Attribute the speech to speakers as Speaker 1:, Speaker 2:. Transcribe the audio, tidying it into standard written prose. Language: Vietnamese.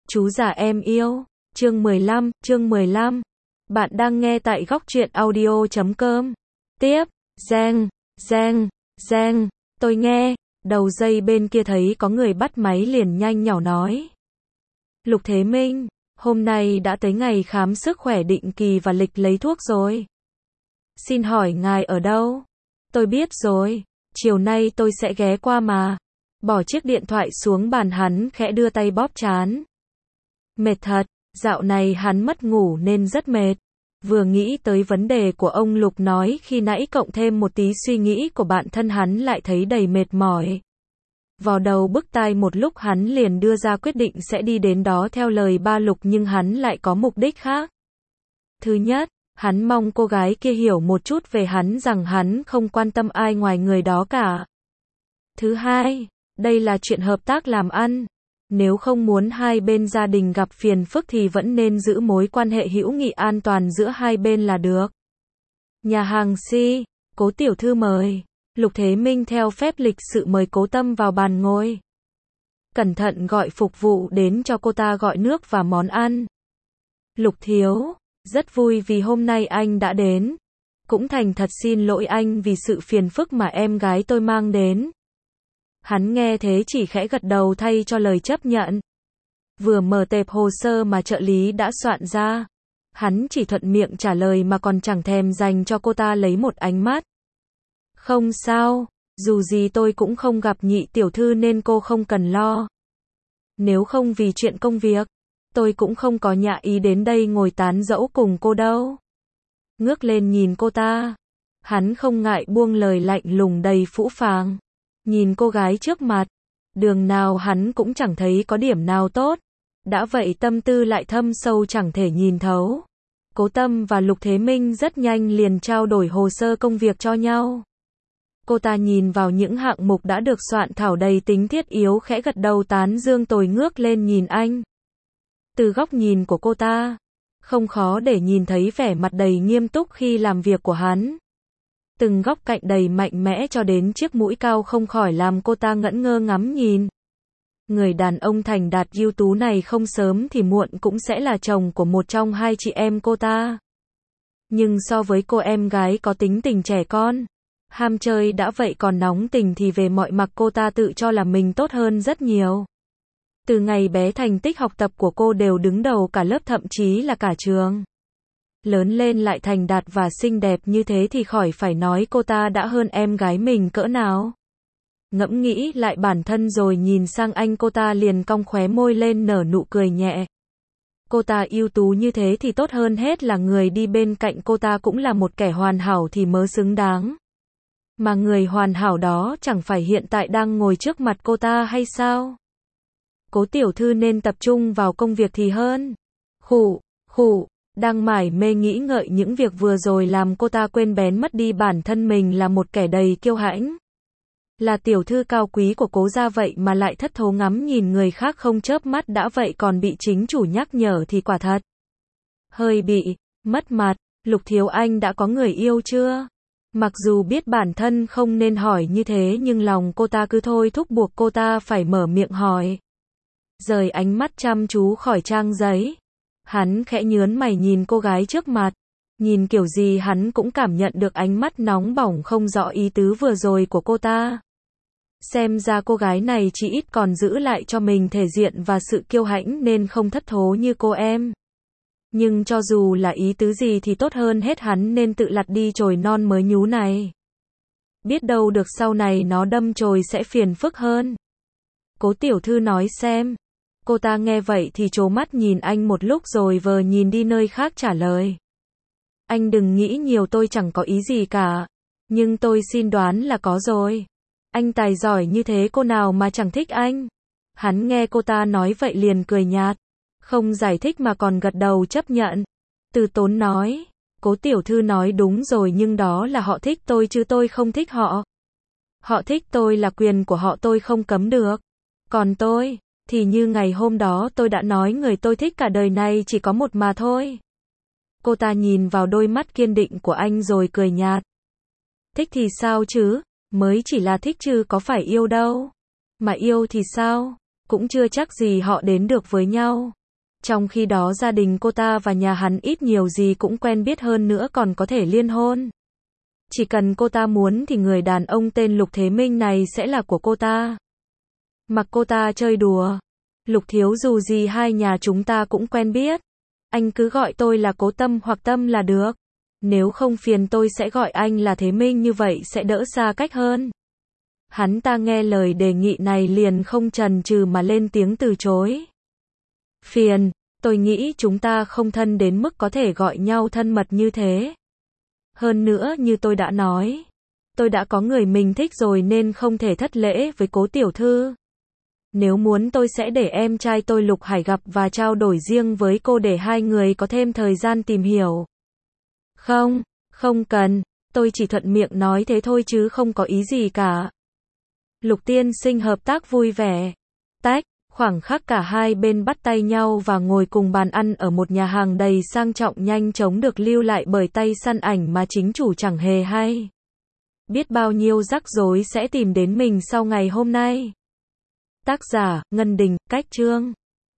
Speaker 1: Chú già em yêu. Chương 15. Bạn đang nghe tại góc truyện audio.com. Tiếp, reng, tôi nghe. Đầu dây bên kia thấy có người bắt máy liền nhanh nhỏ nói. Lục Thế Minh, hôm nay đã tới ngày khám sức khỏe định kỳ và lịch lấy thuốc rồi. Xin hỏi ngài ở đâu? Tôi biết rồi, chiều nay tôi sẽ ghé qua mà. Bỏ chiếc điện thoại xuống bàn, hắn khẽ đưa tay bóp trán. Mệt thật, dạo này hắn mất ngủ nên rất mệt. Vừa nghĩ tới vấn đề của ông Lục nói khi nãy cộng thêm một tí suy nghĩ của bản thân hắn lại thấy đầy mệt mỏi. Vò đầu bứt tai một lúc hắn liền đưa ra quyết định sẽ đi đến đó theo lời ba Lục, nhưng hắn lại có mục đích khác. Thứ nhất, hắn mong cô gái kia hiểu một chút về hắn, rằng hắn không quan tâm ai ngoài người đó cả. Thứ hai, đây là chuyện hợp tác làm ăn. Nếu không muốn hai bên gia đình gặp phiền phức thì vẫn nên giữ mối quan hệ hữu nghị an toàn giữa hai bên là được. Nhà hàng Si, Cố tiểu thư mời. Lục Thế Minh theo phép lịch sự mời Cố Tâm vào bàn ngồi. Cẩn thận gọi phục vụ đến cho cô ta gọi nước và món ăn. Lục thiếu, rất vui vì hôm nay anh đã đến. Cũng thành thật xin lỗi anh vì sự phiền phức mà em gái tôi mang đến. Hắn nghe thế chỉ khẽ gật đầu thay cho lời chấp nhận. Vừa mở tệp hồ sơ mà trợ lý đã soạn ra, hắn chỉ thuận miệng trả lời mà còn chẳng thèm dành cho cô ta lấy một ánh mắt. Không sao, dù gì tôi cũng không gặp nhị tiểu thư nên cô không cần lo. Nếu không vì chuyện công việc, tôi cũng không có nhạ ý đến đây ngồi tán dẫu cùng cô đâu. Ngước lên nhìn cô ta, hắn không ngại buông lời lạnh lùng đầy phũ phàng. Nhìn cô gái trước mặt, đường nào hắn cũng chẳng thấy có điểm nào tốt. Đã vậy tâm tư lại thâm sâu chẳng thể nhìn thấu. Cố Tâm và Lục Thế Minh rất nhanh liền trao đổi hồ sơ công việc cho nhau. Cô ta nhìn vào những hạng mục đã được soạn thảo đầy tính thiết yếu khẽ gật đầu tán dương, tồi ngước lên nhìn anh. Từ góc nhìn của cô ta, không khó để nhìn thấy vẻ mặt đầy nghiêm túc khi làm việc của hắn. Từng góc cạnh đầy mạnh mẽ cho đến chiếc mũi cao không khỏi làm cô ta ngẩn ngơ ngắm nhìn. Người đàn ông thành đạt ưu tú này không sớm thì muộn cũng sẽ là chồng của một trong hai chị em cô ta. Nhưng so với cô em gái có tính tình trẻ con, ham chơi đã vậy còn nóng tình thì về mọi mặt cô ta tự cho là mình tốt hơn rất nhiều. Từ ngày bé thành tích học tập của cô đều đứng đầu cả lớp, thậm chí là cả trường. Lớn lên lại thành đạt và xinh đẹp như thế thì khỏi phải nói cô ta đã hơn em gái mình cỡ nào. Ngẫm nghĩ lại bản thân rồi nhìn sang anh, cô ta liền cong khóe môi lên nở nụ cười nhẹ. Cô ta ưu tú như thế thì tốt hơn hết là người đi bên cạnh cô ta cũng là một kẻ hoàn hảo thì mới xứng đáng. Mà người hoàn hảo đó chẳng phải hiện tại đang ngồi trước mặt cô ta hay sao? Cố tiểu thư nên tập trung vào công việc thì hơn. Khụ. Đang mải mê nghĩ ngợi những việc vừa rồi làm cô ta quên bén mất đi bản thân mình là một kẻ đầy kiêu hãnh. Là tiểu thư cao quý của Cố gia vậy mà lại thất thố ngắm nhìn người khác không chớp mắt, đã vậy còn bị chính chủ nhắc nhở thì quả thật hơi bị mất mặt. Lục thiếu, anh đã có người yêu chưa? Mặc dù biết bản thân không nên hỏi như thế nhưng lòng cô ta cứ thôi thúc buộc cô ta phải mở miệng hỏi. Rời ánh mắt chăm chú khỏi trang giấy, hắn khẽ nhớn mày nhìn cô gái trước mặt. Nhìn kiểu gì hắn cũng cảm nhận được ánh mắt nóng bỏng không rõ ý tứ vừa rồi của cô ta. Xem ra cô gái này chỉ ít còn giữ lại cho mình thể diện và sự kiêu hãnh nên không thất thố như cô em. Nhưng cho dù là ý tứ gì thì tốt hơn hết hắn nên tự lặt đi chồi non mới nhú này. Biết đâu được sau này nó đâm chồi sẽ phiền phức hơn. Cố tiểu thư nói xem. Cô ta nghe vậy thì trố mắt nhìn anh một lúc rồi vờ nhìn đi nơi khác trả lời. Anh đừng nghĩ nhiều, tôi chẳng có ý gì cả. Nhưng tôi xin đoán là có rồi. Anh tài giỏi như thế cô nào mà chẳng thích anh. Hắn nghe cô ta nói vậy liền cười nhạt. Không giải thích mà còn gật đầu chấp nhận. Từ tốn nói. Cố tiểu thư nói đúng rồi, nhưng đó là họ thích tôi chứ tôi không thích họ. Họ thích tôi là quyền của họ, tôi không cấm được. Còn tôi thì như ngày hôm đó tôi đã nói, người tôi thích cả đời này chỉ có một mà thôi. Cô ta nhìn vào đôi mắt kiên định của anh rồi cười nhạt. Thích thì sao chứ, mới chỉ là thích chứ có phải yêu đâu. Mà yêu thì sao, cũng chưa chắc gì họ đến được với nhau. Trong khi đó gia đình cô ta và nhà hắn ít nhiều gì cũng quen biết, hơn nữa còn có thể liên hôn. Chỉ cần cô ta muốn thì người đàn ông tên Lục Thế Minh này sẽ là của cô ta. Mặc cô ta chơi đùa. Lục thiếu, dù gì hai nhà chúng ta cũng quen biết. Anh cứ gọi tôi là Cố Tâm hoặc Tâm là được. Nếu không phiền tôi sẽ gọi anh là Thế Minh, như vậy sẽ đỡ xa cách hơn. Hắn ta nghe lời đề nghị này liền không chần chừ mà lên tiếng từ chối. Phiền, tôi nghĩ chúng ta không thân đến mức có thể gọi nhau thân mật như thế. Hơn nữa như tôi đã nói, tôi đã có người mình thích rồi nên không thể thất lễ với Cố tiểu thư. Nếu muốn tôi sẽ để em trai tôi Lục Hải gặp và trao đổi riêng với cô để hai người có thêm thời gian tìm hiểu. Không, không cần, tôi chỉ thuận miệng nói thế thôi chứ không có ý gì cả. Lục tiên sinh hợp tác vui vẻ. Tách, khoảng khắc cả hai bên bắt tay nhau và ngồi cùng bàn ăn ở một nhà hàng đầy sang trọng nhanh chóng được lưu lại bởi tay săn ảnh mà chính chủ chẳng hề hay. Biết bao nhiêu rắc rối sẽ tìm đến mình sau ngày hôm nay. Tác giả, Ngân Đình, cách chương.